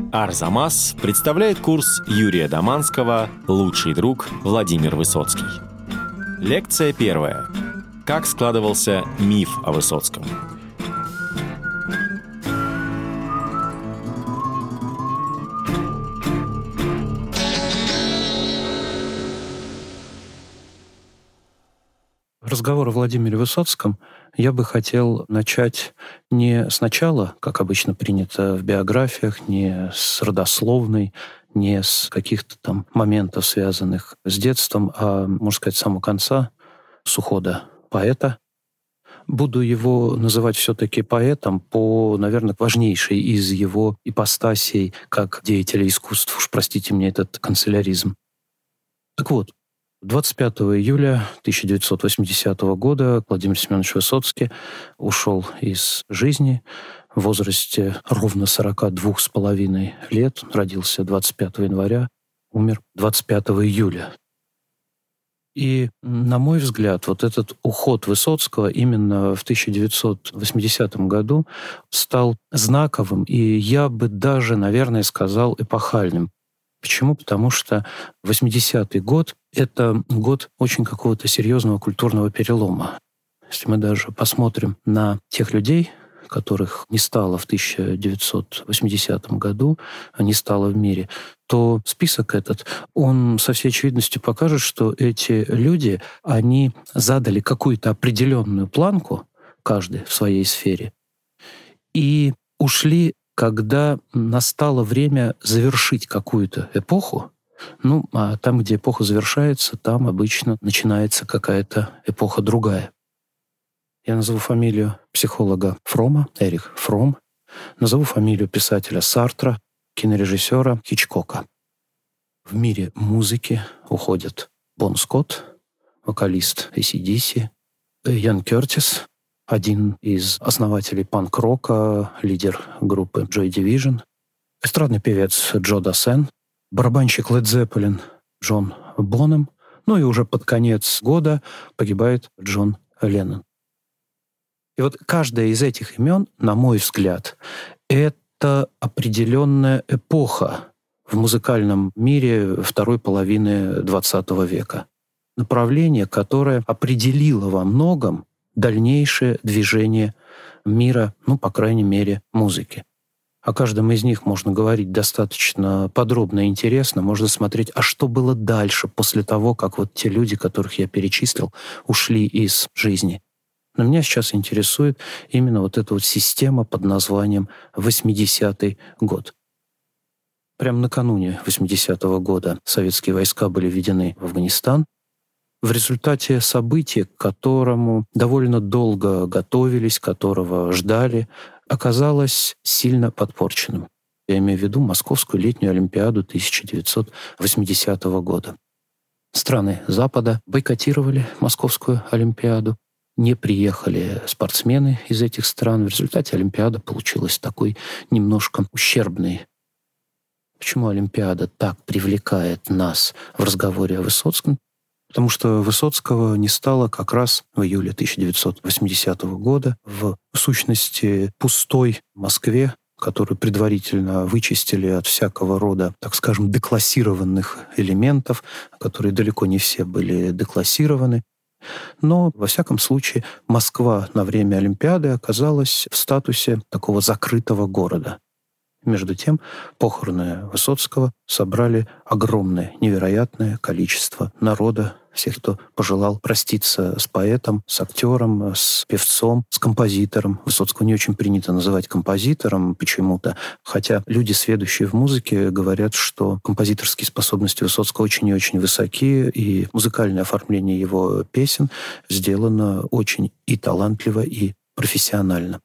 Арзамас представляет курс Юрия Доманского «Лучший друг Владимир Высоцкий». Лекция первая. Как складывался миф о Высоцком? Разговор о Владимире Высоцком я бы хотел начать не сначала, как обычно принято в биографиях, не с родословной, не с каких-то там моментов, связанных с детством, а, можно сказать, с самого конца, с ухода поэта. Буду его называть все-таки поэтом по, наверное, важнейшей из его ипостасей как деятеля искусств. Уж простите мне этот канцеляризм. Так вот, 25 июля 1980 года Владимир Семенович Высоцкий ушел из жизни в возрасте ровно 42,5 лет. Он родился 25 января, умер 25 июля. И, на мой взгляд, вот этот уход Высоцкого именно в 1980 году стал знаковым и, я бы даже, наверное, сказал, эпохальным. Почему? Потому что 80-й год — это год очень какого-то серьезного культурного перелома. Если мы даже посмотрим на тех людей, которых не стало в 1980 году, не стало в мире, то список этот, он со всей очевидностью покажет, что эти люди, они задали какую-то определенную планку, каждый в своей сфере, и ушли, когда настало время завершить какую-то эпоху. А там, где эпоха завершается, там обычно начинается какая-то эпоха другая. Я назову фамилию психолога Фрома, Эрих Фром, назову фамилию писателя Сартра, кинорежиссера Хичкока. В мире музыки уходят Бон Скотт, вокалист AC/DC, Ян Кёртис, один из основателей панк-рока, лидер группы Joy Division, эстрадный певец Джо Дассен, барабанщик Led Zeppelin Джон Бонем, и уже под конец года погибает Джон Леннон. И вот каждая из этих имен, на мой взгляд, это определенная эпоха в музыкальном мире второй половины XX века. Направление, которое определило во многом дальнейшее движение мира, по крайней мере, музыки. О каждом из них можно говорить достаточно подробно и интересно. Можно смотреть, а что было дальше, после того, как вот те люди, которых я перечислил, ушли из жизни. Но меня сейчас интересует именно вот эта вот система под названием 80-й год. Прямо накануне 80-го года советские войска были введены в Афганистан. В результате события, к которому довольно долго готовились, которого ждали, оказалось сильно подпорченным. Я имею в виду Московскую летнюю Олимпиаду 1980 года. Страны Запада бойкотировали Московскую Олимпиаду. Не приехали спортсмены из этих стран. В результате Олимпиада получилась такой немножко ущербной. Почему Олимпиада так привлекает нас в разговоре о Высоцком? Потому что Высоцкого не стало как раз в июле 1980 года в сущности пустой Москве, которую предварительно вычистили от всякого рода, так скажем, деклассированных элементов, которые далеко не все были деклассированы. Но, во всяком случае, Москва на время Олимпиады оказалась в статусе такого закрытого города. Между тем, похороны Высоцкого собрали огромное, невероятное количество народа, всех, кто пожелал проститься с поэтом, с актером, с певцом, с композитором. Высоцкого не очень принято называть композитором почему-то, хотя люди, сведущие в музыке, говорят, что композиторские способности Высоцкого очень и очень высоки, и музыкальное оформление его песен сделано очень и талантливо, и профессионально.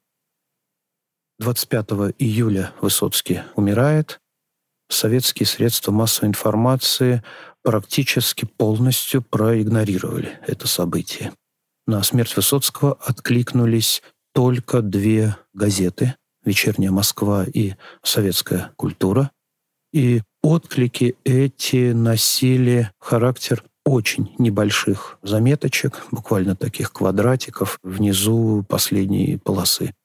25 июля Высоцкий умирает. Советские средства массовой информации практически полностью проигнорировали это событие. На смерть Высоцкого откликнулись только две газеты «Вечерняя Москва» и «Советская культура». И отклики эти носили характер очень небольших заметочек, буквально таких квадратиков внизу последней полосы.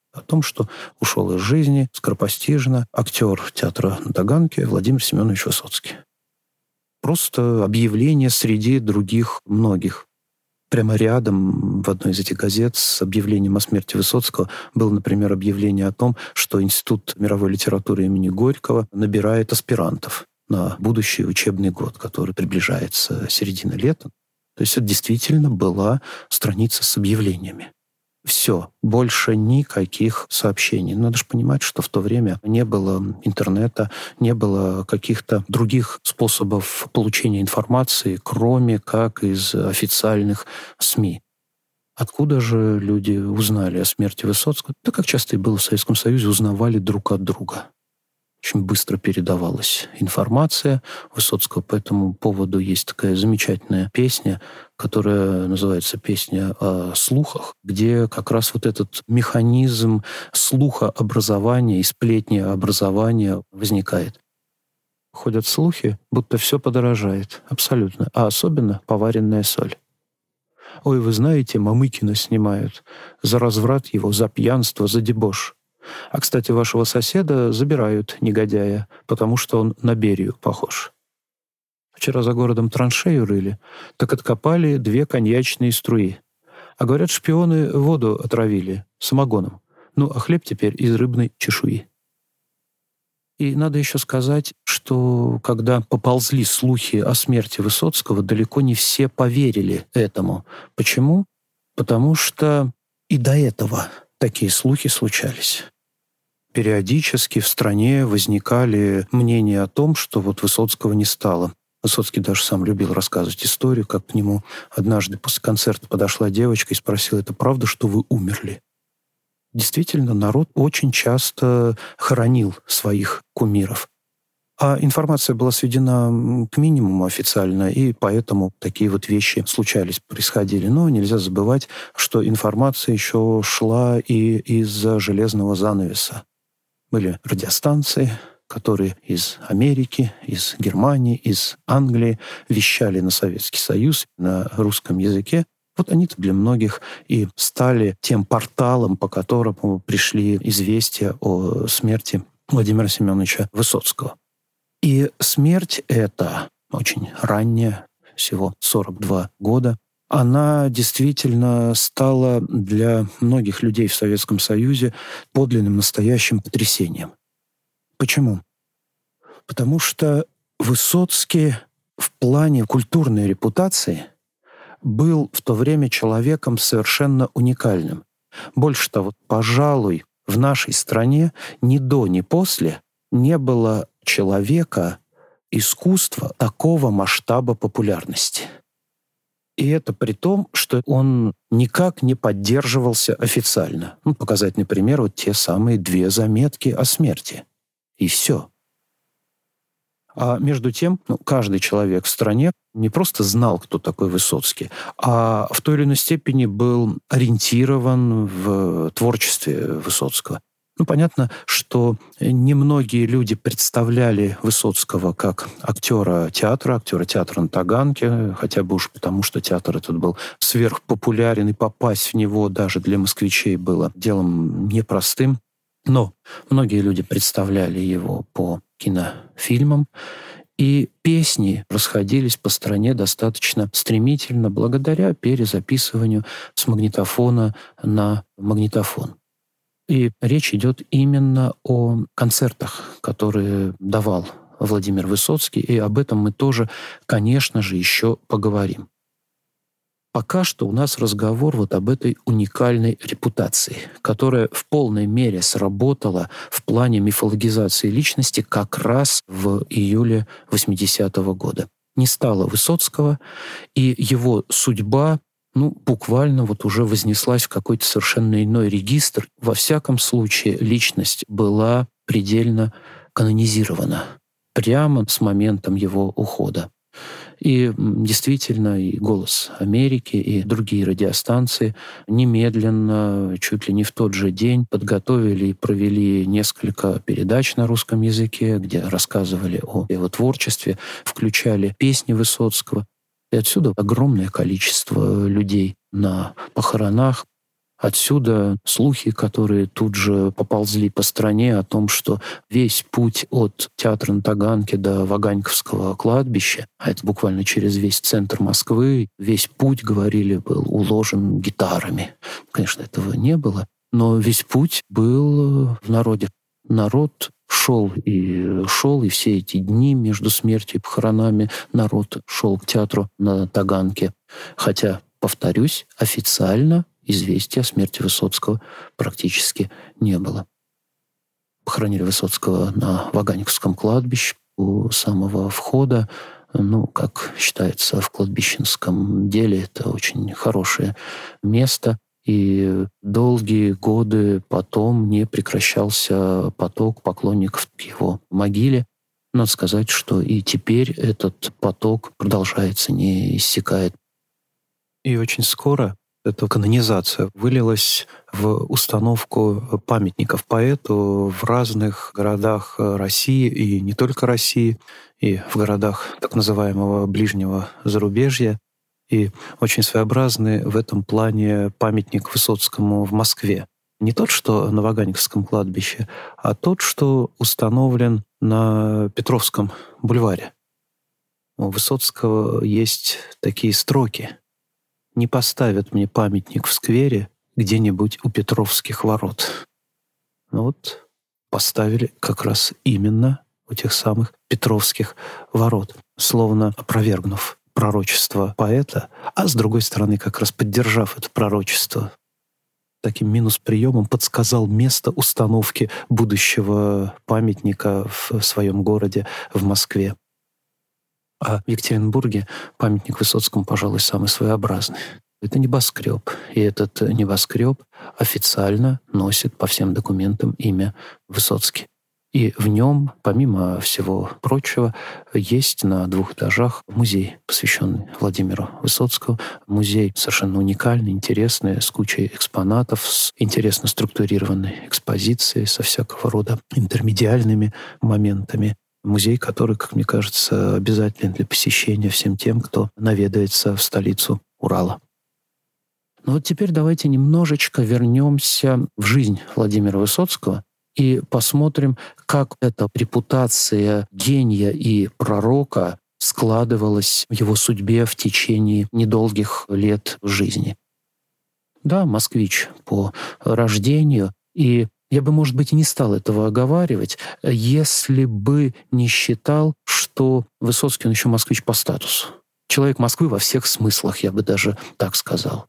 о том, что ушел из жизни скоропостижно актер театра на Таганке Владимир Семенович Высоцкий. Просто объявление среди других многих. Прямо рядом в одной из этих газет с объявлением о смерти Высоцкого было, например, объявление о том, что Институт мировой литературы имени Горького набирает аспирантов на будущий учебный год, который приближается середина лета. То есть это действительно была страница с объявлениями. Все, больше никаких сообщений. Надо же понимать, что в то время не было интернета, не было каких-то других способов получения информации, кроме как из официальных СМИ. Откуда же люди узнали о смерти Высоцкого? Да, как часто и было в Советском Союзе, узнавали друг от друга. Очень быстро передавалась информация Высоцкого. По этому поводу есть такая замечательная песня, которая называется «Песня о слухах», где как раз вот этот механизм слухообразования и сплетнеобразования возникает. Ходят слухи, будто все подорожает. Абсолютно. А особенно поваренная соль. «Ой, вы знаете, Мамыкина снимают. За разврат его, за пьянство, за дебош. А, кстати, вашего соседа забирают, негодяя, потому что он на Берию похож. Вчера за городом траншею рыли, так откопали 2 коньячные струи. А говорят, шпионы воду отравили самогоном. Ну, а хлеб теперь из рыбной чешуи». И надо еще сказать, что когда поползли слухи о смерти Высоцкого, далеко не все поверили этому. Почему? Потому что и до этого такие слухи случались. Периодически в стране возникали мнения о том, что вот Высоцкого не стало. Высоцкий даже сам любил рассказывать историю, как к нему однажды после концерта подошла девочка и спросила: «Это правда, что вы умерли?» Действительно, народ очень часто хоронил своих кумиров. А информация была сведена к минимуму официально, и поэтому такие вот вещи случались, происходили. Но нельзя забывать, что информация еще шла и из-за железного занавеса. Были радиостанции, которые из Америки, из Германии, из Англии вещали на Советский Союз на русском языке. Вот они-то для многих и стали тем порталом, по которому пришли известия о смерти Владимира Семеновича Высоцкого. И смерть эта, очень ранняя, всего 42 года, она действительно стала для многих людей в Советском Союзе подлинным настоящим потрясением. Почему? Потому что Высоцкий в плане культурной репутации был в то время человеком совершенно уникальным. Больше того, пожалуй, в нашей стране ни до, ни после не было человека, искусства такого масштаба популярности. И это при том, что он никак не поддерживался официально. Показательный пример — вот те самые 2 заметки о смерти. И все. А между тем, каждый человек в стране не просто знал, кто такой Высоцкий, а в той или иной степени был ориентирован в творчестве Высоцкого. Понятно, что немногие люди представляли Высоцкого как актера театра на Таганке, хотя бы уж потому, что театр этот был сверхпопулярен, и попасть в него даже для москвичей было делом непростым. Но многие люди представляли его по кинофильмам, и песни расходились по стране достаточно стремительно благодаря перезаписыванию с магнитофона на магнитофон. И речь идет именно о концертах, которые давал Владимир Высоцкий, и об этом мы тоже, конечно же, еще поговорим. Пока что у нас разговор вот об этой уникальной репутации, которая в полной мере сработала в плане мифологизации личности как раз в июле 80-го года. Не стало Высоцкого, и его судьба буквально вот уже вознеслась в какой-то совершенно иной регистр. Во всяком случае, личность была предельно канонизирована прямо с моментом его ухода. И действительно, и «Голос Америки», и другие радиостанции немедленно, чуть ли не в тот же день, подготовили и провели несколько передач на русском языке, где рассказывали о его творчестве, включали песни Высоцкого. И отсюда огромное количество людей на похоронах. Отсюда слухи, которые тут же поползли по стране о том, что весь путь от театра на Таганке до Ваганьковского кладбища, а это буквально через весь центр Москвы, весь путь, говорили, был уложен гитарами. Конечно, этого не было, но весь путь был в народе. Народ шел, и все эти дни между смертью и похоронами народ шел к театру на Таганке. Хотя, повторюсь, официально известия о смерти Высоцкого практически не было. Похоронили Высоцкого на Ваганьковском кладбище у самого входа. Как считается в кладбищенском деле, это очень хорошее место. И долгие годы потом не прекращался поток поклонников к его могиле. Надо сказать, что и теперь этот поток продолжается, не иссякает. И очень скоро эта канонизация вылилась в установку памятников поэту в разных городах России, и не только России, и в городах так называемого ближнего зарубежья. И очень своеобразный в этом плане памятник Высоцкому в Москве. Не тот, что на Ваганьковском кладбище, а тот, что установлен на Петровском бульваре. У Высоцкого есть такие строки: «Не поставят мне памятник в сквере где-нибудь у Петровских ворот». Поставили как раз именно у тех самых Петровских ворот, словно опровергнув пророчество поэта, а с другой стороны как раз поддержав это пророчество. Таким минус-приемом подсказал место установки будущего памятника в своем городе, в Москве. А в Екатеринбурге памятник Высоцкому, пожалуй, самый своеобразный. Это небоскреб, и этот небоскреб официально носит по всем документам имя Высоцкий. И в нем, помимо всего прочего, есть на 2 этажах музей, посвященный Владимиру Высоцкому. Музей совершенно уникальный, интересный, с кучей экспонатов, с интересно структурированной экспозицией, со всякого рода интермедиальными моментами. Музей, который, как мне кажется, обязателен для посещения всем тем, кто наведается в столицу Урала. Теперь давайте немножечко вернемся в жизнь Владимира Высоцкого и посмотрим, как эта репутация гения и пророка складывалась в его судьбе в течение недолгих лет жизни. Да, москвич по рождению, и я бы, может быть, и не стал этого оговаривать, если бы не считал, что Высоцкий, он еще москвич по статусу. Человек Москвы во всех смыслах, я бы даже так сказал.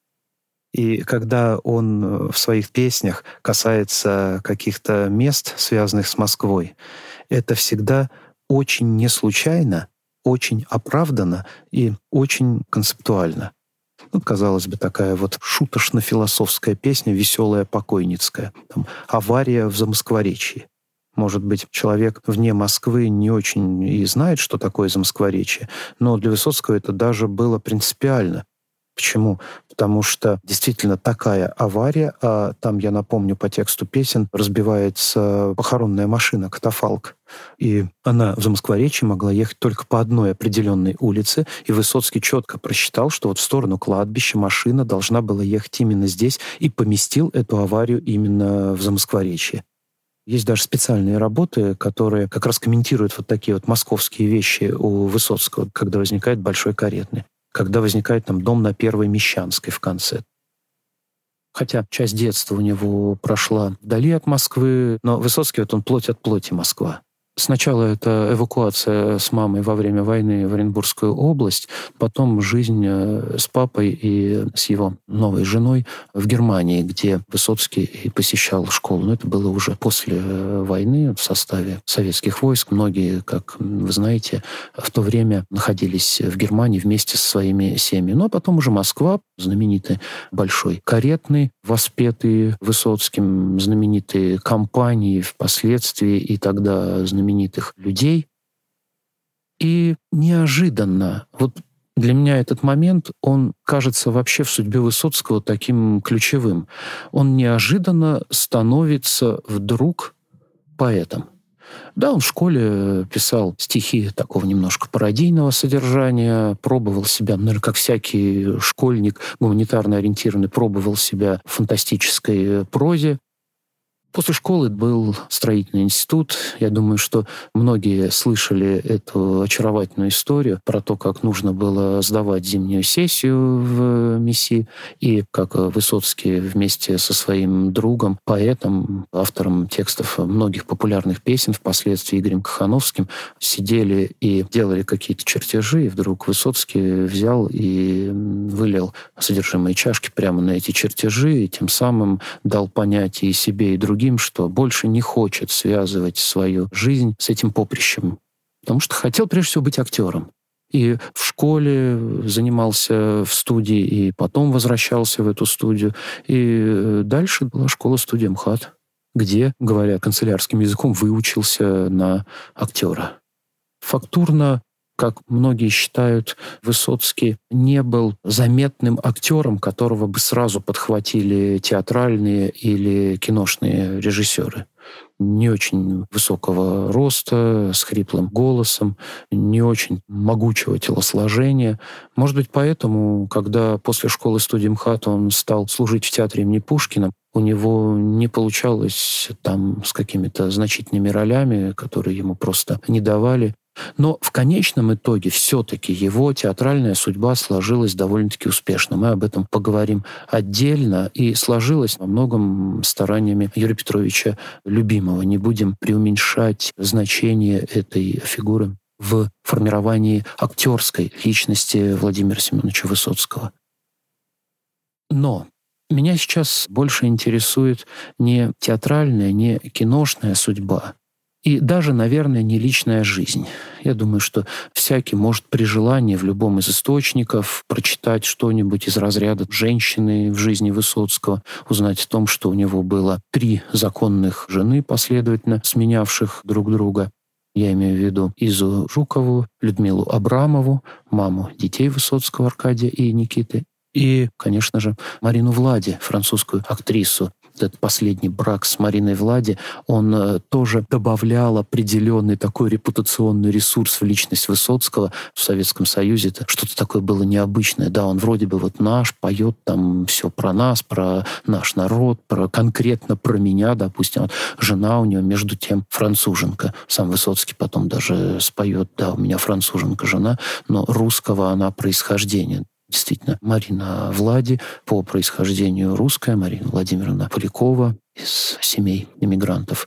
И когда он в своих песнях касается каких-то мест, связанных с Москвой, это всегда очень не случайно, очень оправданно и очень концептуально. Казалось бы, такая шуточно-философская песня, веселая, покойницкая. «Авария в Замоскворечье». Может быть, человек вне Москвы не очень и знает, что такое Замоскворечье, но для Высоцкого это даже было принципиально. Почему? Потому что действительно такая авария, а там, я напомню, по тексту песен разбивается похоронная машина, катафалк. И она в Замоскворечье могла ехать только по одной определенной улице, и Высоцкий четко просчитал, что в сторону кладбища машина должна была ехать именно здесь, и поместил эту аварию именно в Замоскворечье. Есть даже специальные работы, которые как раз комментируют такие московские вещи у Высоцкого, когда возникает Большой Каретный, когда возникает дом на Первой Мещанской в конце. Хотя часть детства у него прошла вдали от Москвы, но Высоцкий он плоть от плоти Москва. Сначала это эвакуация с мамой во время войны в Оренбургскую область, потом жизнь с папой и с его новой женой в Германии, где Высоцкий и посещал школу. Но это было уже после войны в составе советских войск. Многие, как вы знаете, в то время находились в Германии вместе со своими семьями. Ну а потом уже Москва, знаменитый Большой Каретный, воспетый Высоцким, знаменитые компании впоследствии и тогда знаменитых людей. И неожиданно, для меня этот момент, он кажется вообще в судьбе Высоцкого таким ключевым. Он неожиданно становится вдруг поэтом. Да, он в школе писал стихи такого немножко пародийного содержания, пробовал себя, наверное, как всякий школьник гуманитарно ориентированный, пробовал себя в фантастической прозе. После школы был строительный институт. Я думаю, что многие слышали эту очаровательную историю про то, как нужно было сдавать зимнюю сессию в МИСИ, и как Высоцкий вместе со своим другом, поэтом, автором текстов многих популярных песен, впоследствии Игорем Кохановским, сидели и делали какие-то чертежи, и вдруг Высоцкий взял и вылил содержимое чашки прямо на эти чертежи, и тем самым дал понять и себе, и другим, что больше не хочет связывать свою жизнь с этим поприщем, потому что хотел прежде всего быть актером. И в школе занимался в студии, и потом возвращался в эту студию. И дальше была школа-студия МХАТ, где, говоря канцелярским языком, выучился на актера. Фактурно, как многие считают, Высоцкий не был заметным актером, которого бы сразу подхватили театральные или киношные режиссеры. Не очень высокого роста, с хриплым голосом, не очень могучего телосложения. Может быть, поэтому, когда после школы-студии МХАТ он стал служить в театре имени Пушкина, у него не получалось там с какими-то значительными ролями, которые ему просто не давали. Но в конечном итоге все-таки его театральная судьба сложилась довольно-таки успешно. Мы об этом поговорим отдельно. И сложилась во многом стараниями Юрия Петровича Любимого. Не будем преуменьшать значение этой фигуры в формировании актерской личности Владимира Семеновича Высоцкого. Но меня сейчас больше интересует не театральная, не киношная судьба, и даже, наверное, не личная жизнь. Я думаю, что всякий может при желании в любом из источников прочитать что-нибудь из разряда женщины в жизни Высоцкого, узнать о том, что у него было 3 законных жены, последовательно сменявших друг друга. Я имею в виду Изу Жукову, Людмилу Абрамову, маму детей Высоцкого, Аркадия и Никиты, и, конечно же, Марину Влади, французскую актрису. Этот последний брак с Мариной Влади, он тоже добавлял определенный такой репутационный ресурс в личность Высоцкого. В Советском Союзе это что-то такое было необычное. Да, он вроде бы вот наш, поет там все про нас, про наш народ, конкретно про меня, допустим. Вот жена у него, между тем, француженка. Сам Высоцкий потом даже споет, да, у меня француженка жена, но русского она происхождения. Действительно, Марина Влади по происхождению русская, Марина Владимировна Полякова из семей иммигрантов.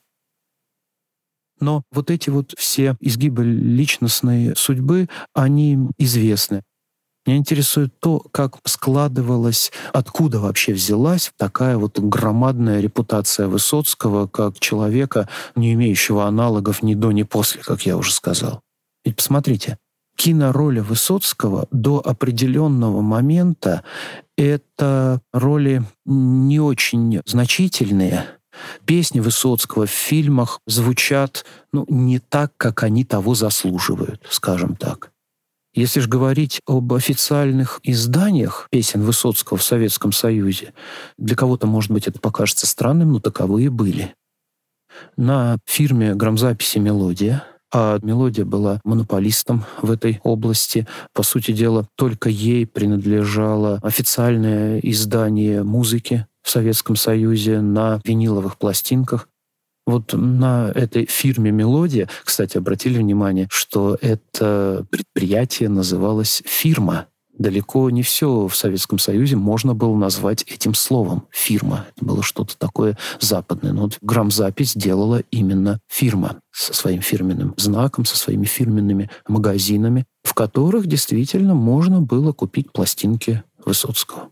Но вот эти вот все изгибы личностной судьбы, они известны. Меня интересует то, как складывалась, откуда вообще взялась такая вот громадная репутация Высоцкого как человека, не имеющего аналогов ни до, ни после, как я уже сказал. Ведь посмотрите, кинороли Высоцкого до определенного момента — это роли не очень значительные. Песни Высоцкого в фильмах звучат не так, как они того заслуживают, скажем так. Если же говорить об официальных изданиях песен Высоцкого в Советском Союзе, для кого-то, может быть, это покажется странным, но таковые были. На фирме грамзаписи «Мелодия», а «Мелодия» была монополистом в этой области. По сути дела, только ей принадлежало официальное издание музыки в Советском Союзе на виниловых пластинках. Вот на этой фирме «Мелодия», кстати, обратили внимание, что это предприятие называлось «Фирма». Далеко не все в Советском Союзе можно было назвать этим словом «фирма». Это было что-то такое западное. Но вот грамзапись делала именно фирма со своим фирменным знаком, со своими фирменными магазинами, в которых действительно можно было купить пластинки Высоцкого.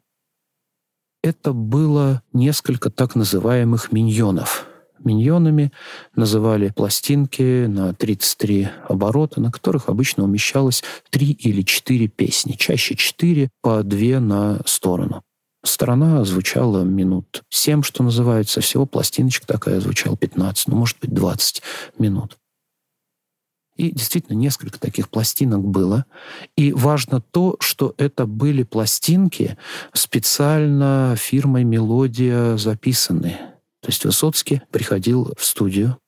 Это было несколько так называемых миньонов. Миньонами называли пластинки на 33 оборота, на которых обычно умещалось 3 или 4 песни. Чаще 4, по 2 на сторону. Сторона звучала минут 7, что называется. Всего пластиночка такая звучала 15, может быть, 20 минут. И действительно несколько таких пластинок было. И важно то, что это были пластинки специально фирмой «Мелодия» записанные. То есть Высоцкий приходил в студию,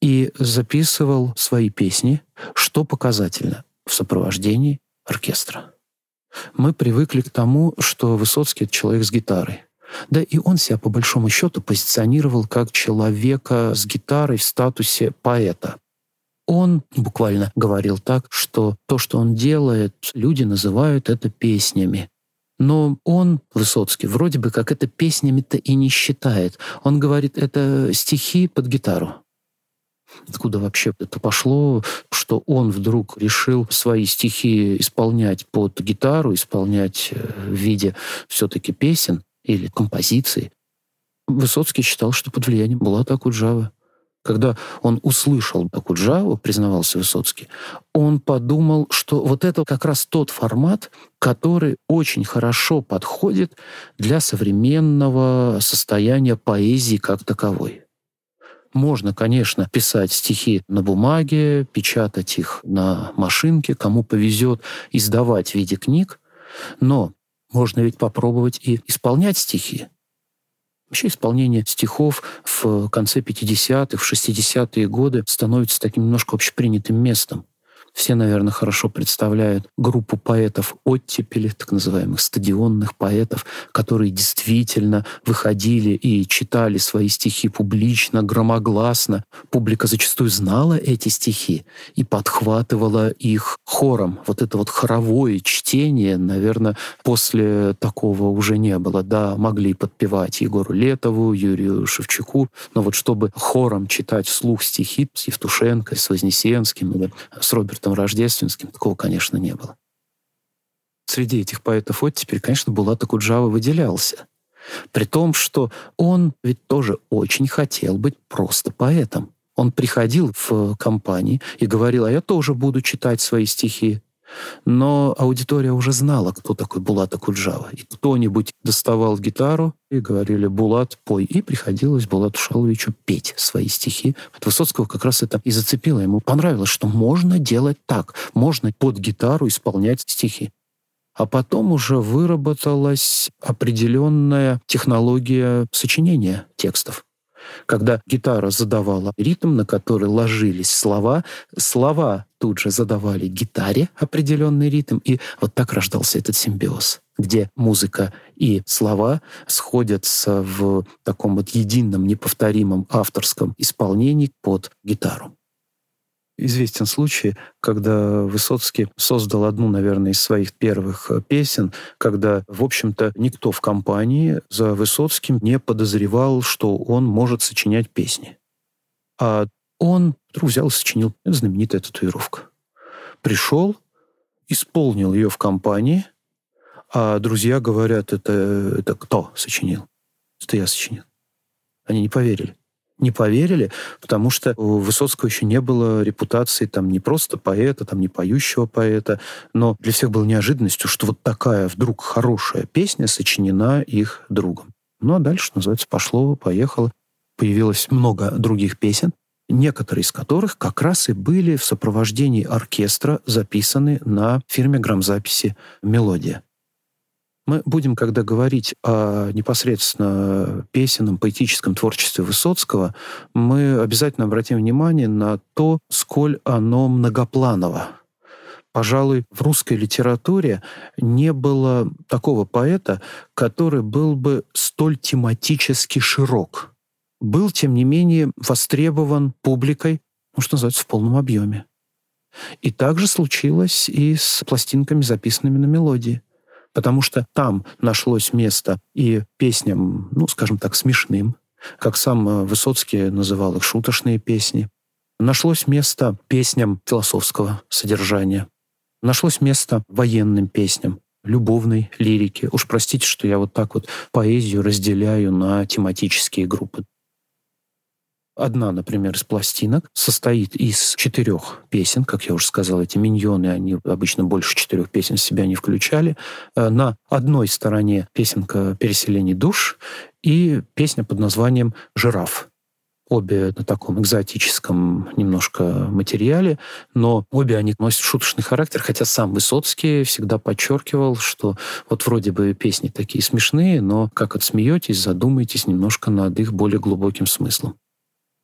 и записывал свои песни, что показательно, в сопровождении оркестра. Мы привыкли к тому, что Высоцкий — это человек с гитарой. Да и он себя, по большому счету, позиционировал как человека с гитарой в статусе поэта. Он буквально говорил так, что то, что он делает, люди называют это песнями. Но он, Высоцкий, вроде бы как это песнями-то и не считает. Он говорит, это стихи под гитару. Откуда вообще это пошло, что он вдруг решил свои стихи исполнять под гитару, исполнять в виде все-таки песен или композиций? Высоцкий считал, что под влиянием Булата Акуджавы. Когда он услышал Акуджаву, признавался Высоцкий, он подумал, что вот это как раз тот формат, который очень хорошо подходит для современного состояния поэзии как таковой. Можно, конечно, писать стихи на бумаге, печатать их на машинке, кому повезет, издавать в виде книг, но можно ведь попробовать и исполнять стихи. Вообще исполнение стихов в конце 50-х, в 60-е годы становится таким немножко общепринятым местом. Все, наверное, хорошо представляют группу поэтов оттепели, так называемых стадионных поэтов, которые действительно выходили и читали свои стихи публично, громогласно. Публика зачастую знала эти стихи и подхватывала их хором. Вот это вот хоровое чтение, наверное, после такого уже не было. Да, могли подпевать Егору Летову, Юрию Шевчуку, но вот чтобы хором читать вслух стихи с Евтушенко, с Вознесенским или с Робертом Рождественским, такого, конечно, не было. Среди этих поэтов оттепели, конечно, Булат Акуджава выделялся. При том, что он ведь тоже очень хотел быть просто поэтом. Он приходил в компании и говорил, а я тоже буду читать свои стихи. Но аудитория уже знала, кто такой Булат Акуджава. И кто-нибудь доставал гитару и говорили: «Булат, пой». И приходилось Булату Шаловичу петь свои стихи. От Высоцкого как раз это и зацепило. Ему понравилось, что можно делать так. Можно под гитару исполнять стихи. А потом уже выработалась определенная технология сочинения текстов. Когда гитара задавала ритм, на который ложились слова, слова тут же задавали гитаре определенный ритм, и вот так рождался этот симбиоз, где музыка и слова сходятся в таком вот едином, неповторимом авторском исполнении под гитару. Известен случай, когда Высоцкий создал одну, наверное, из своих первых песен, когда, в общем-то, никто в компании за Высоцким не подозревал, что он может сочинять песни. А он вдруг взял и сочинил знаменитая татуировка. Пришел, исполнил ее в компании, а друзья говорят: это кто сочинил? Это я сочинил. Они не поверили. Не поверили, потому что у Высоцкого еще не было репутации там не просто поэта, там не поющего поэта, но для всех было неожиданностью, что вот такая вдруг хорошая песня сочинена их другом. Ну а дальше, называется, пошло-поехало. Появилось много других песен, некоторые из которых как раз и были в сопровождении оркестра записаны на фирме грамзаписи «Мелодия». Мы будем, когда говорить о непосредственно песенном, поэтическом творчестве Высоцкого, мы обязательно обратим внимание на то, сколь оно многопланово. Пожалуй, в русской литературе не было такого поэта, который был бы столь тематически широк. Был, тем не менее, востребован публикой, что называется, в полном объеме. И также случилось и с пластинками, записанными на «Мелодии». Потому что там нашлось место и песням, скажем так, смешным, как сам Высоцкий называл их, шуточные песни. Нашлось место песням философского содержания. Нашлось место военным песням, любовной лирике. Уж простите, что я вот так вот поэзию разделяю на тематические группы. Одна, например, из пластинок состоит из 4 песен. Как я уже сказал, эти миньоны, они обычно больше 4 песен в себя не включали. На одной стороне песенка «Переселение душ» и песня под названием «Жираф». Обе на таком экзотическом немножко материале, но обе они носят шуточный характер, хотя сам Высоцкий всегда подчеркивал, что вот вроде бы песни такие смешные, но как отсмеетесь, задумайтесь немножко над их более глубоким смыслом.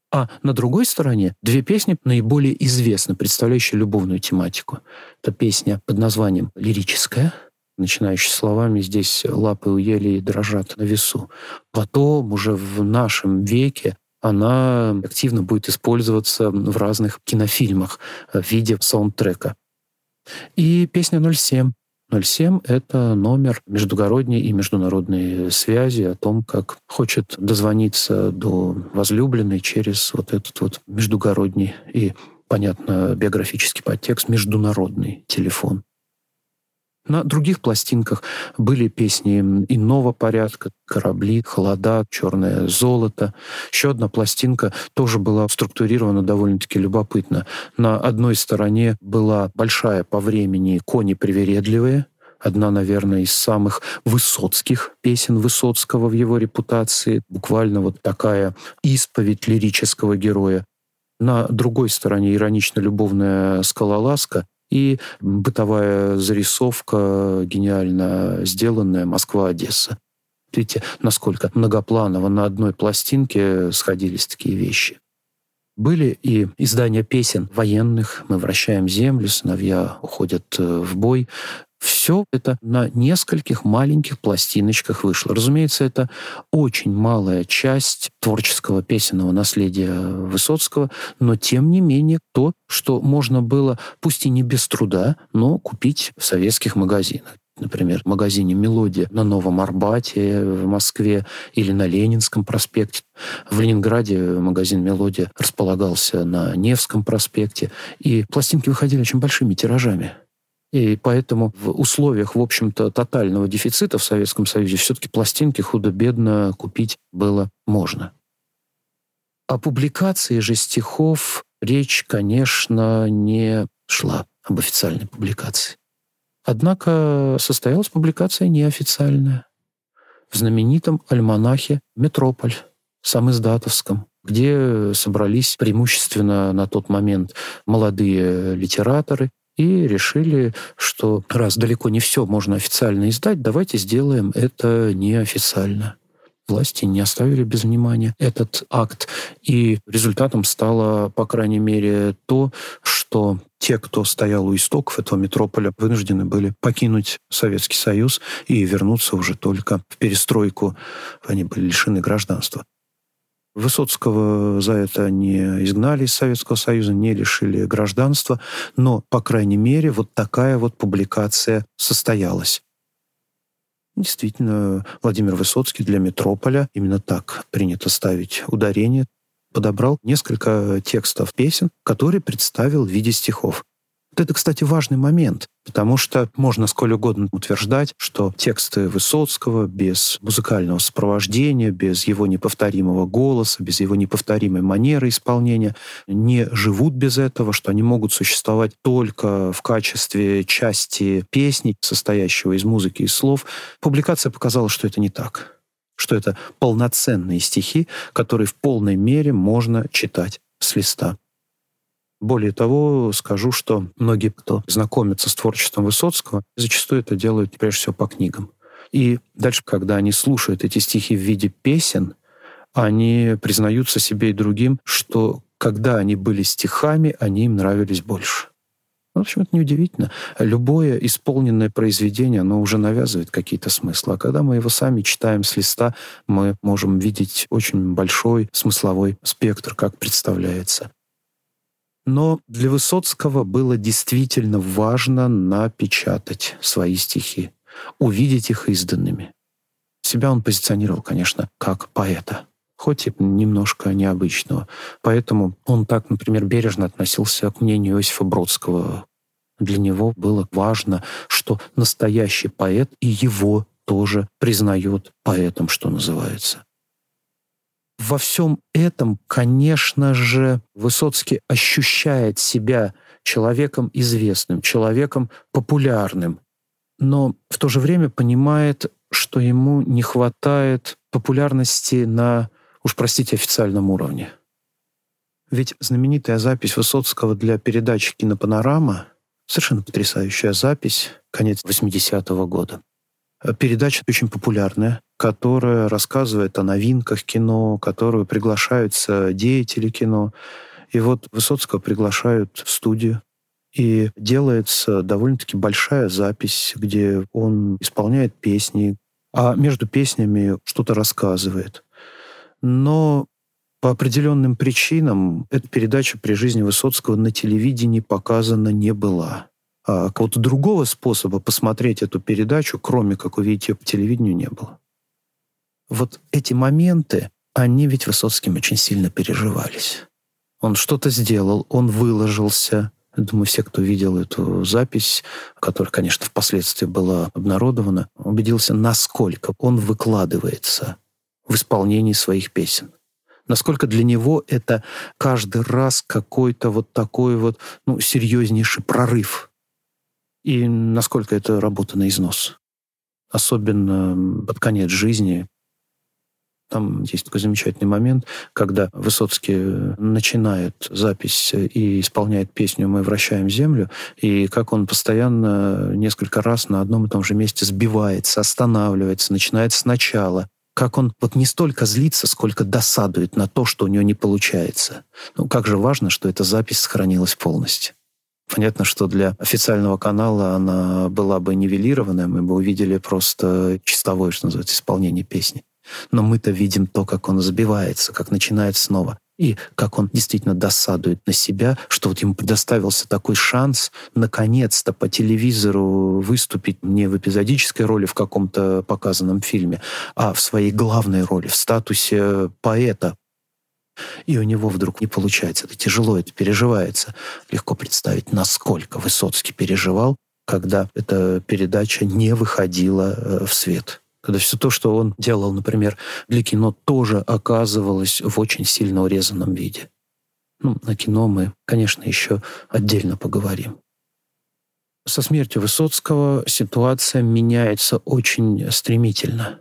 А на другой стороне две песни наиболее известны, представляющие любовную тематику. Это песня под названием «Лирическая», начинающая словами «Здесь лапы у ели дрожат на весу». Потом, уже в нашем веке, она активно будет использоваться в разных кинофильмах в виде саундтрека. И песня «07». 07 — это номер междугородней и международной связи о том, как хочет дозвониться до возлюбленной через вот этот вот междугородний и, понятно, биографический подтекст международный телефон. На других пластинках были песни иного порядка: «Корабли», «Холода», «Черное золото». Еще одна пластинка тоже была структурирована довольно-таки любопытно. На одной стороне была большая по времени «Кони привередливые», одна, наверное, из самых высоцких песен Высоцкого в его репутации, буквально вот такая исповедь лирического героя. На другой стороне иронично-любовная «Скалолазка» и бытовая зарисовка, гениально сделанная, «Москва-Одесса». Видите, насколько многопланово на одной пластинке сходились такие вещи. Были и издания песен военных: «Мы вращаем землю», «Сыновья уходят в бой». Все это на нескольких маленьких пластиночках вышло. Разумеется, это очень малая часть творческого песенного наследия Высоцкого, но тем не менее то, что можно было, пусть и не без труда, но купить в советских магазинах. Например, в магазине «Мелодия» на Новом Арбате в Москве или на Ленинском проспекте. В Ленинграде магазин «Мелодия» располагался на Невском проспекте, и пластинки выходили очень большими тиражами. И поэтому в условиях, в общем-то, тотального дефицита в Советском Союзе все-таки пластинки худо-бедно купить было можно. О публикации же стихов речь, конечно, не шла, об официальной публикации. Однако состоялась публикация неофициальная в знаменитом альманахе «Метрополь», самиздатовском, где собрались преимущественно на тот момент молодые литераторы и решили, что раз далеко не все можно официально издать, давайте сделаем это неофициально. Власти не оставили без внимания этот акт, и результатом стало, по крайней мере, то, что те, кто стоял у истоков этого метрополя, вынуждены были покинуть Советский Союз и вернуться уже только в перестройку. Они были лишены гражданства. Высоцкого за это не изгнали из Советского Союза, не лишили гражданства, но, по крайней мере, вот такая вот публикация состоялась. Действительно, Владимир Высоцкий для «Метрополя», именно так принято ставить ударение, подобрал несколько текстов песен, которые представил в виде стихов. Вот это, кстати, важный момент, потому что можно сколь угодно утверждать, что тексты Высоцкого без музыкального сопровождения, без его неповторимого голоса, без его неповторимой манеры исполнения не живут без этого, что они могут существовать только в качестве части песни, состоящего из музыки и слов. Публикация показала, что это не так, что это полноценные стихи, которые в полной мере можно читать с листа. Более того, скажу, что многие, кто знакомится с творчеством Высоцкого, зачастую это делают прежде всего по книгам. И дальше, когда они слушают эти стихи в виде песен, они признаются себе и другим, что когда они были стихами, они им нравились больше. В общем, это неудивительно. Любое исполненное произведение, оно уже навязывает какие-то смыслы. А когда мы его сами читаем с листа, мы можем видеть очень большой смысловой спектр, как представляется. Но для Высоцкого было действительно важно напечатать свои стихи, увидеть их изданными. Себя он позиционировал, конечно, как поэта, хоть и немножко необычного. Поэтому он так, например, бережно относился к мнению Иосифа Бродского. Для него было важно, что настоящий поэт и его тоже признает поэтом, что называется. Во всем этом, конечно же, Высоцкий ощущает себя человеком известным, человеком популярным, но в то же время понимает, что ему не хватает популярности на, уж простите, официальном уровне. Ведь знаменитая запись Высоцкого для передачи «Кинопанорама», совершенно потрясающая запись, конец 80-го года. Передача очень популярная, которая рассказывает о новинках кино, которую приглашаются деятели кино. И вот Высоцкого приглашают в студию, и делается довольно-таки большая запись, где он исполняет песни, а между песнями что-то рассказывает. Но по определенным причинам эта передача при жизни Высоцкого на телевидении показана не была. А какого-то другого способа посмотреть эту передачу, кроме как увидеть ее по телевидению, не было. Вот эти моменты, они ведь Высоцким очень сильно переживались. Он что-то сделал, он выложился. Думаю, все, кто видел эту запись, которая, конечно, впоследствии была обнародована, убедился, насколько он выкладывается в исполнении своих песен. Насколько для него это каждый раз какой-то вот такой вот, серьезнейший прорыв. И насколько это работа на износ. Особенно под конец жизни. Там есть такой замечательный момент, когда Высоцкий начинает запись и исполняет песню «Мы вращаем землю», и как он постоянно несколько раз на одном и том же месте сбивается, останавливается, начинает сначала. Как он вот не столько злится, сколько досадует на то, что у него не получается. Как же важно, что эта запись сохранилась полностью. Понятно, что для официального канала она была бы нивелированная, мы бы увидели просто чистовое, что называется, исполнение песни. Но мы-то видим то, как он забивается, как начинает снова. И как он действительно досадует на себя, что вот ему предоставился такой шанс наконец-то по телевизору выступить не в эпизодической роли в каком-то показанном фильме, а в своей главной роли, в статусе поэта. И у него вдруг не получается. Это тяжело, это переживается. Легко представить, насколько Высоцкий переживал, когда эта передача не выходила в свет. Когда все то, что он делал, например, для кино, тоже оказывалось в очень сильно урезанном виде. На кино мы, конечно, еще отдельно поговорим. Со смертью Высоцкого ситуация меняется очень стремительно.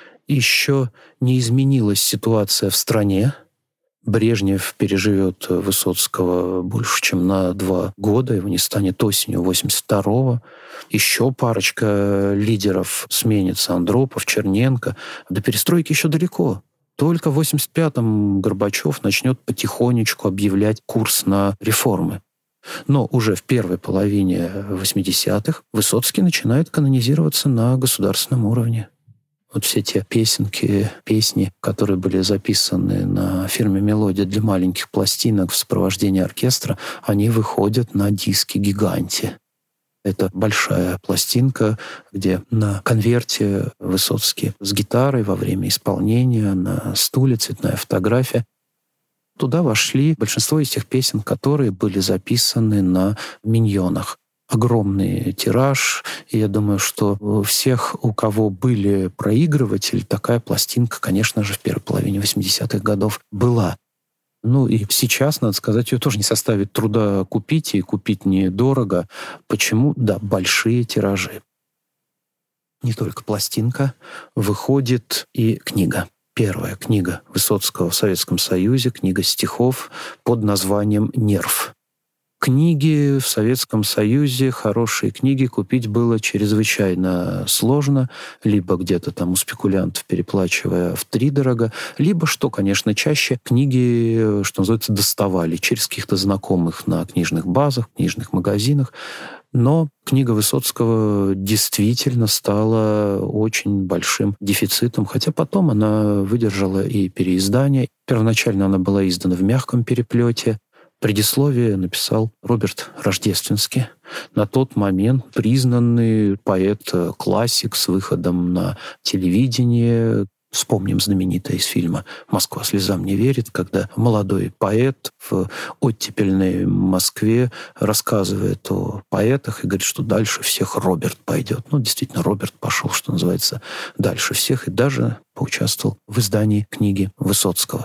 Еще не изменилась ситуация в стране. Брежнев переживет Высоцкого больше, чем на 2 года. Его не станет осенью 82-го. Еще парочка лидеров сменится. Андропов, Черненко. До перестройки еще далеко. Только в 85-м Горбачев начнет потихонечку объявлять курс на реформы. Но уже в первой половине 80-х Высоцкий начинает канонизироваться на государственном уровне. Вот все те песни, которые были записаны на фирме «Мелодия» для маленьких пластинок в сопровождении оркестра, они выходят на диске-гиганте. Это большая пластинка, где на конверте Высоцкий с гитарой во время исполнения, на стуле цветная фотография. Туда вошли большинство из тех песен, которые были записаны на «Миньонах». Огромный тираж, и я думаю, что у всех, у кого были проигрыватели, такая пластинка, конечно же, в первой половине 80-х годов была. И сейчас, надо сказать, ее тоже не составит труда купить, и купить недорого. Почему? Да, большие тиражи. Не только пластинка, выходит и книга. Первая книга Высоцкого в Советском Союзе, книга стихов под названием «Нерв». Книги в Советском Союзе, хорошие книги купить было чрезвычайно сложно, либо где-то там у спекулянтов переплачивая втридорога, либо, что, конечно, чаще, книги, что называется, доставали через каких-то знакомых на книжных базах, книжных магазинах. Но книга Высоцкого действительно стала очень большим дефицитом, хотя потом она выдержала и переиздание. Первоначально она была издана в мягком переплете. Предисловие написал Роберт Рождественский, на тот момент признанный поэт-классик с выходом на телевидение. Вспомним знаменитое из фильма «Москва слезам не верит», когда молодой поэт в оттепельной Москве рассказывает о поэтах и говорит, что дальше всех Роберт пойдет. Действительно, Роберт пошел, что называется, дальше всех и даже поучаствовал в издании книги Высоцкого.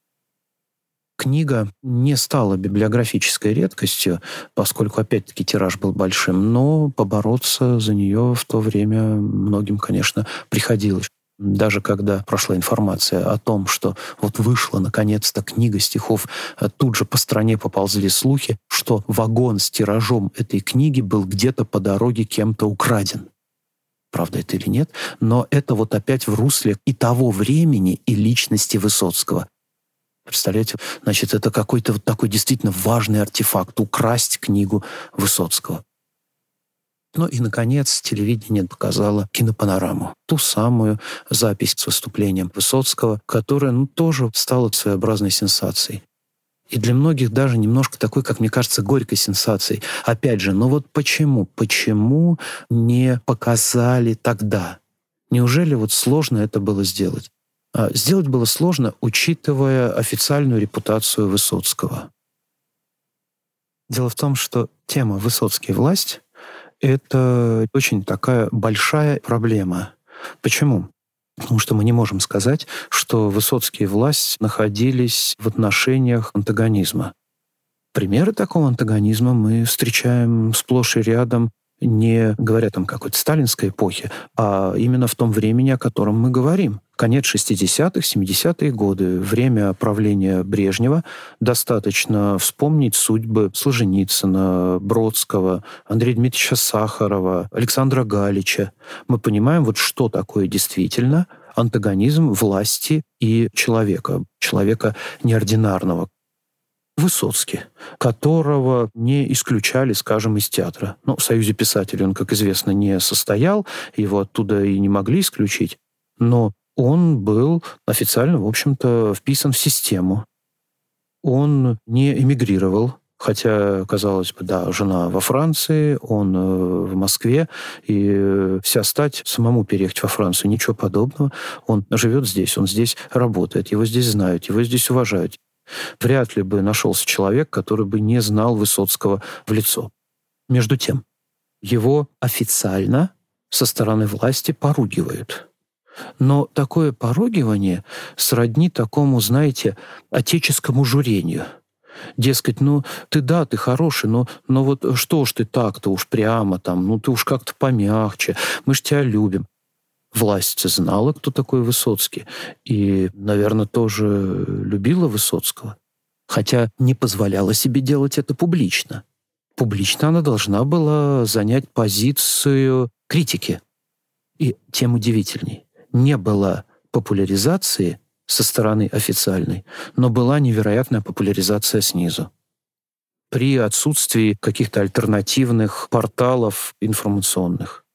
Книга не стала библиографической редкостью, поскольку, опять-таки, тираж был большим, но побороться за нее в то время многим, конечно, приходилось. Даже когда прошла информация о том, что вот вышла наконец-то книга стихов, тут же по стране поползли слухи, что вагон с тиражом этой книги был где-то по дороге кем-то украден. правда это или нет, но это вот опять в русле и того времени, и личности Высоцкого. Представляете, значит, это какой-то вот такой действительно важный артефакт — украсть книгу Высоцкого. Ну и, наконец, телевидение показало кинопанораму. Ту самую запись с выступлением Высоцкого, которая тоже стала своеобразной сенсацией. И для многих даже немножко такой, как мне кажется, горькой сенсацией. Опять же, вот почему? Почему не показали тогда? Неужели вот сложно это было сделать? Сделать было сложно, учитывая официальную репутацию Высоцкого. Дело в том, что тема «Высоцкий и власть» — это очень такая большая проблема. Почему? Потому что мы не можем сказать, что Высоцкий и власть находились в отношениях антагонизма. Примеры такого антагонизма мы встречаем сплошь и рядом, не говоря там какой-то сталинской эпохи, а именно в том времени, о котором мы говорим. Конец 60-х, 70-е годы, время правления Брежнева. Достаточно вспомнить судьбы Солженицына, Бродского, Андрея Дмитриевича Сахарова, Александра Галича. Мы понимаем, вот что такое действительно антагонизм власти и человека неординарного. Высоцкий, которого не исключали, скажем, из театра. В Союзе писателей он, как известно, не состоял, его оттуда и не могли исключить, но он был официально, в общем-то, вписан в систему. Он не эмигрировал, хотя, казалось бы, да, жена во Франции, он в Москве, и вся стать самому переехать во Францию, ничего подобного. Он живет здесь, он здесь работает, его здесь знают, его здесь уважают. Вряд ли бы нашелся человек, который бы не знал Высоцкого в лицо. Между тем, его официально со стороны власти поругивают. Но такое поругивание сродни такому, знаете, отеческому журению. Дескать, ты хороший, но вот что ж ты так-то уж прямо там, ты уж как-то помягче, мы ж тебя любим. Власть знала, кто такой Высоцкий, и, наверное, тоже любила Высоцкого, хотя не позволяла себе делать это публично. Публично она должна была занять позицию критики. И тем удивительней. Не было популяризации со стороны официальной, но была невероятная популяризация снизу. При отсутствии каких-то альтернативных порталов информационных.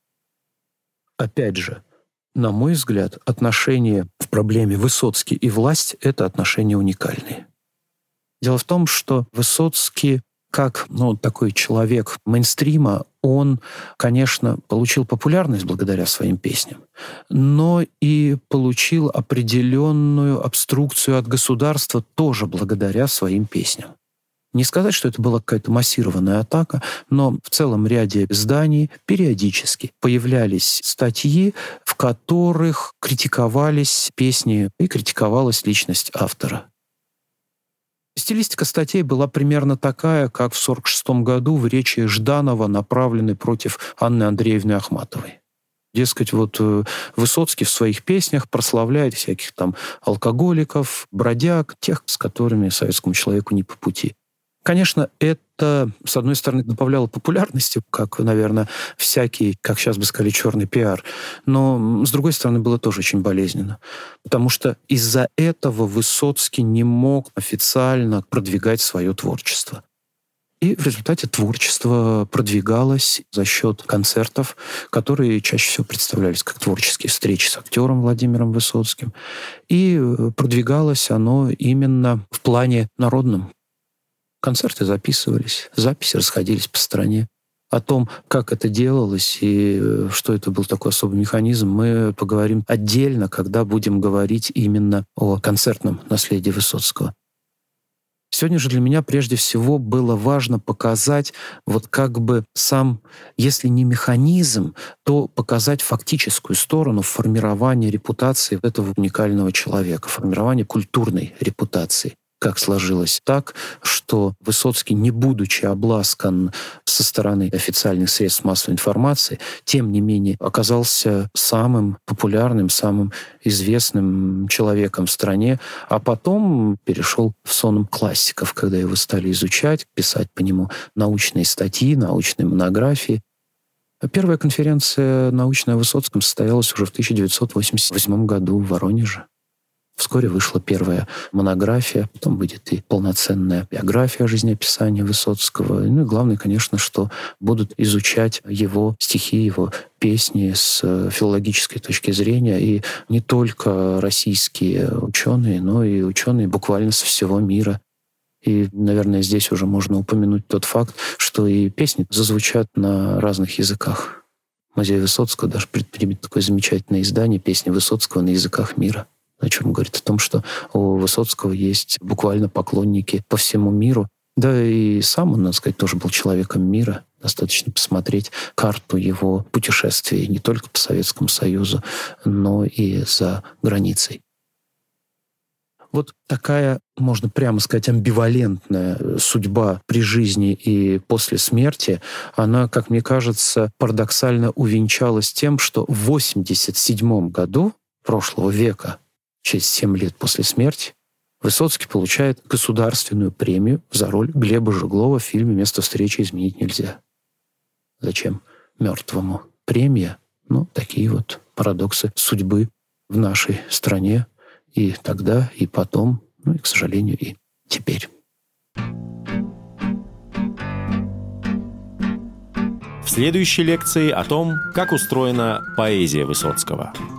Опять же, на мой взгляд, отношения в проблеме Высоцкий и власть — это отношения уникальные. Дело в том, что Высоцкий, как такой человек мейнстрима, он, конечно, получил популярность благодаря своим песням, но и получил определенную обструкцию от государства тоже благодаря своим песням. Не сказать, что это была какая-то массированная атака, но в целом ряде изданий периодически появлялись статьи, в которых критиковались песни и критиковалась личность автора. Стилистика статей была примерно такая, как в 1946 году в речи Жданова, направленной против Анны Андреевны Ахматовой. Дескать, Высоцкий в своих песнях прославляет всяких там алкоголиков, бродяг, тех, с которыми советскому человеку не по пути. Конечно, это, с одной стороны, добавляло популярности, как, наверное, всякий, как сейчас бы сказали, черный пиар, но, с другой стороны, было тоже очень болезненно, потому что из-за этого Высоцкий не мог официально продвигать свое творчество. И в результате творчество продвигалось за счет концертов, которые чаще всего представлялись как творческие встречи с актером Владимиром Высоцким. И продвигалось оно именно в плане народном. Концерты записывались, записи расходились по стране. О том, как это делалось и что это был такой особый механизм, мы поговорим отдельно, когда будем говорить именно о концертном наследии Высоцкого. Сегодня же для меня прежде всего было важно показать сам, если не механизм, то показать фактическую сторону формирования репутации этого уникального человека, формирования культурной репутации. Как сложилось так, что Высоцкий, не будучи обласкан со стороны официальных средств массовой информации, тем не менее оказался самым популярным, самым известным человеком в стране, а потом перешел в сон классиков, когда его стали изучать, писать по нему научные статьи, научные монографии. Первая конференция научная о Высоцком состоялась уже в 1988 году в Воронеже. Вскоре вышла первая монография, потом выйдет и полноценная биография жизнеописания Высоцкого. Ну и главное, конечно, что будут изучать его стихи, его песни с филологической точки зрения. И не только российские ученые, но и ученые буквально со всего мира. И, наверное, здесь уже можно упомянуть тот факт, что и песни зазвучат на разных языках. Музей Высоцкого даже предпримет такое замечательное издание «Песни Высоцкого на языках мира». О чем говорит о том, что у Высоцкого есть буквально поклонники по всему миру. Да и сам он, надо сказать, тоже был человеком мира. Достаточно посмотреть карту его путешествий не только по Советскому Союзу, но и за границей. Вот такая, можно прямо сказать, амбивалентная судьба при жизни и после смерти, она, как мне кажется, парадоксально увенчалась тем, что в 1987 году прошлого века, через 7 лет после смерти, Высоцкий получает государственную премию за роль Глеба Жеглова в фильме «Место встречи изменить нельзя». Зачем мертвому премия? Такие вот парадоксы судьбы в нашей стране и тогда, и потом, и, к сожалению, и теперь. В следующей лекции о том, как устроена поэзия Высоцкого.